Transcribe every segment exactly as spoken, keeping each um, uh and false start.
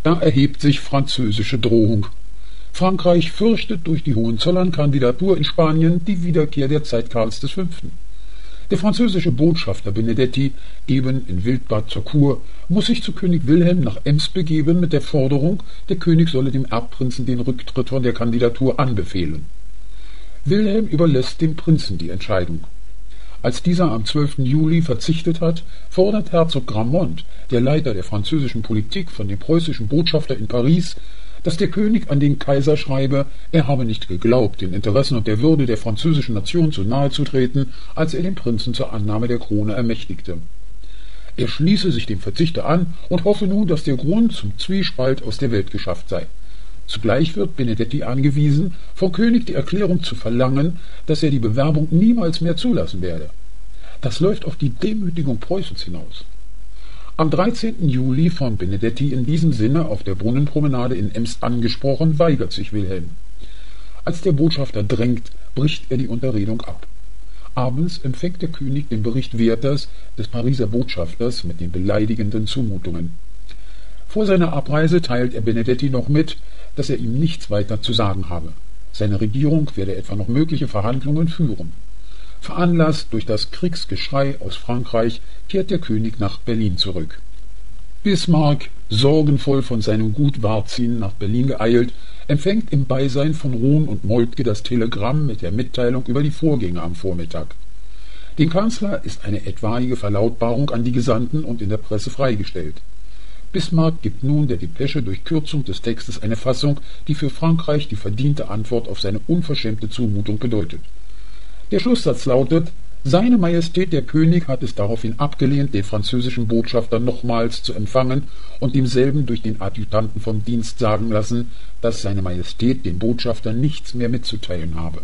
Da erhebt sich französische Drohung. Frankreich fürchtet durch die Hohenzollern-Kandidatur in Spanien die Wiederkehr der Zeit Karls des Fünften. Der französische Botschafter Benedetti, eben in Wildbad zur Kur, muss sich zu König Wilhelm nach Ems begeben mit der Forderung, der König solle dem Erbprinzen den Rücktritt von der Kandidatur anbefehlen. Wilhelm überlässt dem Prinzen die Entscheidung. Als dieser am zwölften Juli verzichtet hat, fordert Herzog Gramont, der Leiter der französischen Politik, von dem preußischen Botschafter in Paris, dass der König an den Kaiser schreibe, er habe nicht geglaubt, den Interessen und der Würde der französischen Nation so nahe zu treten, als er den Prinzen zur Annahme der Krone ermächtigte. Er schließe sich dem Verzichter an und hoffe nun, dass der Grund zum Zwiespalt aus der Welt geschafft sei. Zugleich wird Benedetti angewiesen, vom König die Erklärung zu verlangen, dass er die Bewerbung niemals mehr zulassen werde. Das läuft auf die Demütigung Preußens hinaus. Am dreizehnten Juli, von Benedetti in diesem Sinne auf der Brunnenpromenade in Ems angesprochen, weigert sich Wilhelm. Als der Botschafter drängt, bricht er die Unterredung ab. Abends empfängt der König den Bericht Werthers, des Pariser Botschafters, mit den beleidigenden Zumutungen. Vor seiner Abreise teilt er Benedetti noch mit, dass er ihm nichts weiter zu sagen habe. Seine Regierung werde etwa noch mögliche Verhandlungen führen. Veranlasst durch das Kriegsgeschrei aus Frankreich kehrt der König nach Berlin zurück. Bismarck, sorgenvoll von seinem Gut Varzin nach Berlin geeilt, empfängt im Beisein von Rohn und Moltke das Telegramm mit der Mitteilung über die Vorgänge am Vormittag. Dem Kanzler ist eine etwaige Verlautbarung an die Gesandten und in der Presse freigestellt. Bismarck gibt nun der Depesche durch Kürzung des Textes eine Fassung, die für Frankreich die verdiente Antwort auf seine unverschämte Zumutung bedeutet. Der Schlusssatz lautet: Seine Majestät der König hat es daraufhin abgelehnt, den französischen Botschafter nochmals zu empfangen und demselben durch den Adjutanten vom Dienst sagen lassen, dass seine Majestät dem Botschafter nichts mehr mitzuteilen habe.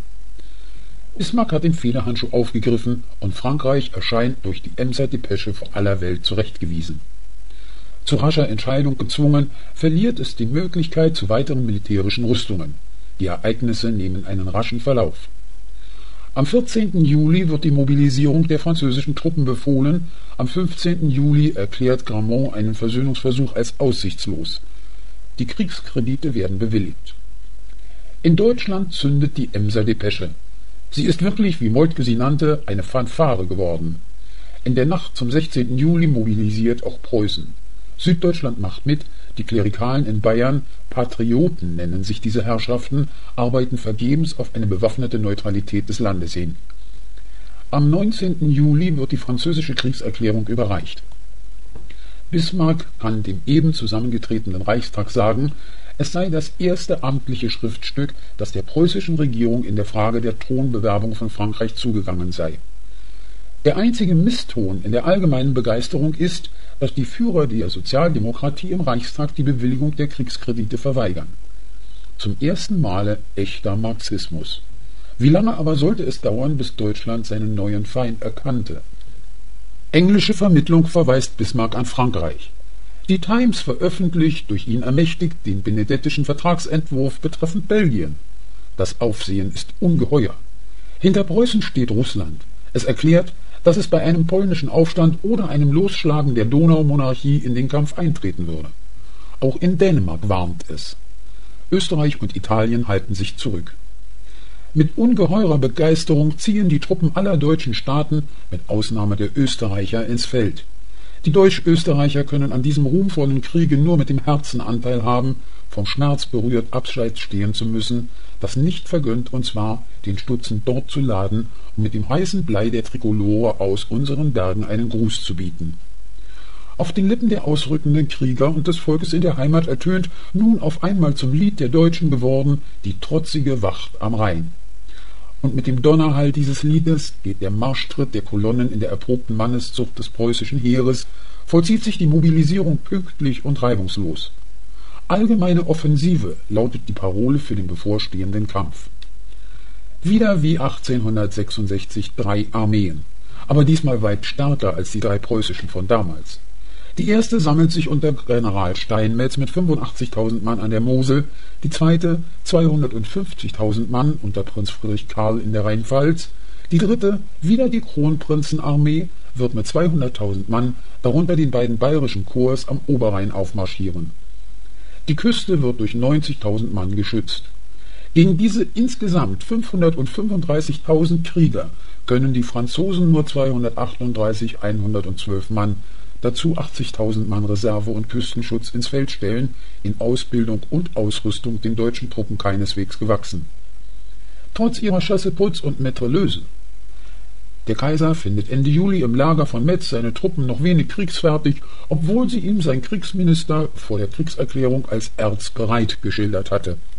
Bismarck hat den Federhandschuh aufgegriffen und Frankreich erscheint durch die Emser Depesche vor aller Welt zurechtgewiesen. Zu rascher Entscheidung gezwungen, verliert es die Möglichkeit zu weiteren militärischen Rüstungen. Die Ereignisse nehmen einen raschen Verlauf. Am vierzehnten Juli wird die Mobilisierung der französischen Truppen befohlen, am fünfzehnten Juli erklärt Gramont einen Versöhnungsversuch als aussichtslos. Die Kriegskredite werden bewilligt. In Deutschland zündet die Emser Depesche. Sie ist wirklich, wie Moltke sie nannte, eine Fanfare geworden. In der Nacht zum sechzehnten Juli mobilisiert auch Preußen. Süddeutschland macht mit, die Klerikalen in Bayern, Patrioten nennen sich diese Herrschaften, arbeiten vergebens auf eine bewaffnete Neutralität des Landes hin. Am neunzehnten Juli wird die französische Kriegserklärung überreicht. Bismarck kann dem eben zusammengetretenen Reichstag sagen, es sei das erste amtliche Schriftstück, das der preußischen Regierung in der Frage der Thronbewerbung von Frankreich zugegangen sei. Der einzige Misston in der allgemeinen Begeisterung ist, dass die Führer der Sozialdemokratie im Reichstag die Bewilligung der Kriegskredite verweigern. Zum ersten Male echter Marxismus. Wie lange aber sollte es dauern, bis Deutschland seinen neuen Feind erkannte? Englische Vermittlung verweist Bismarck an Frankreich. Die Times veröffentlicht, durch ihn ermächtigt, den benedettischen Vertragsentwurf betreffend Belgien. Das Aufsehen ist ungeheuer. Hinter Preußen steht Russland. Es erklärt, dass es bei einem polnischen Aufstand oder einem Losschlagen der Donaumonarchie in den Kampf eintreten würde. Auch in Dänemark warnt es. Österreich und Italien halten sich zurück. Mit ungeheurer Begeisterung ziehen die Truppen aller deutschen Staaten, mit Ausnahme der Österreicher, ins Feld. Die Deutsch-Österreicher können an diesem ruhmvollen Kriege nur mit dem Herzen Anteil haben, vom Schmerz berührt abseits stehen zu müssen, das nicht vergönnt uns war, den Stutzen dort zu laden und mit dem heißen Blei der Trikolore aus unseren Bergen einen Gruß zu bieten. Auf den Lippen der ausrückenden Krieger und des Volkes in der Heimat ertönt, nun auf einmal zum Lied der Deutschen geworden, die trotzige Wacht am Rhein. Und mit dem Donnerhall dieses Liedes geht der Marschtritt der Kolonnen in der erprobten Manneszucht des preußischen Heeres, vollzieht sich die Mobilisierung pünktlich und reibungslos. Allgemeine Offensive lautet die Parole für den bevorstehenden Kampf. Wieder wie achtzehnhundertsechsundsechzig drei Armeen, aber diesmal weit stärker als die drei preußischen von damals. Die erste sammelt sich unter General Steinmetz mit fünfundachtzigtausend Mann an der Mosel, die zweite zweihundertfünfzigtausend Mann unter Prinz Friedrich Karl in der Rheinpfalz, die dritte, wieder die Kronprinzenarmee, wird mit zweihunderttausend Mann, darunter den beiden bayerischen Korps, am Oberrhein aufmarschieren. Die Küste wird durch neunzigtausend Mann geschützt. Gegen diese insgesamt fünfhundertfünfunddreißigtausend Krieger können die Franzosen nur zweihundertachtunddreißig hundertzwölf Mann, dazu achtzigtausend Mann Reserve und Küstenschutz ins Feld stellen, in Ausbildung und Ausrüstung den deutschen Truppen keineswegs gewachsen. Trotz ihrer Chasseputz und Mitrailleusen. Der Kaiser findet Ende Juli im Lager von Metz seine Truppen noch wenig kriegsfertig, obwohl sie ihm sein Kriegsminister vor der Kriegserklärung als erzbereit geschildert hatte.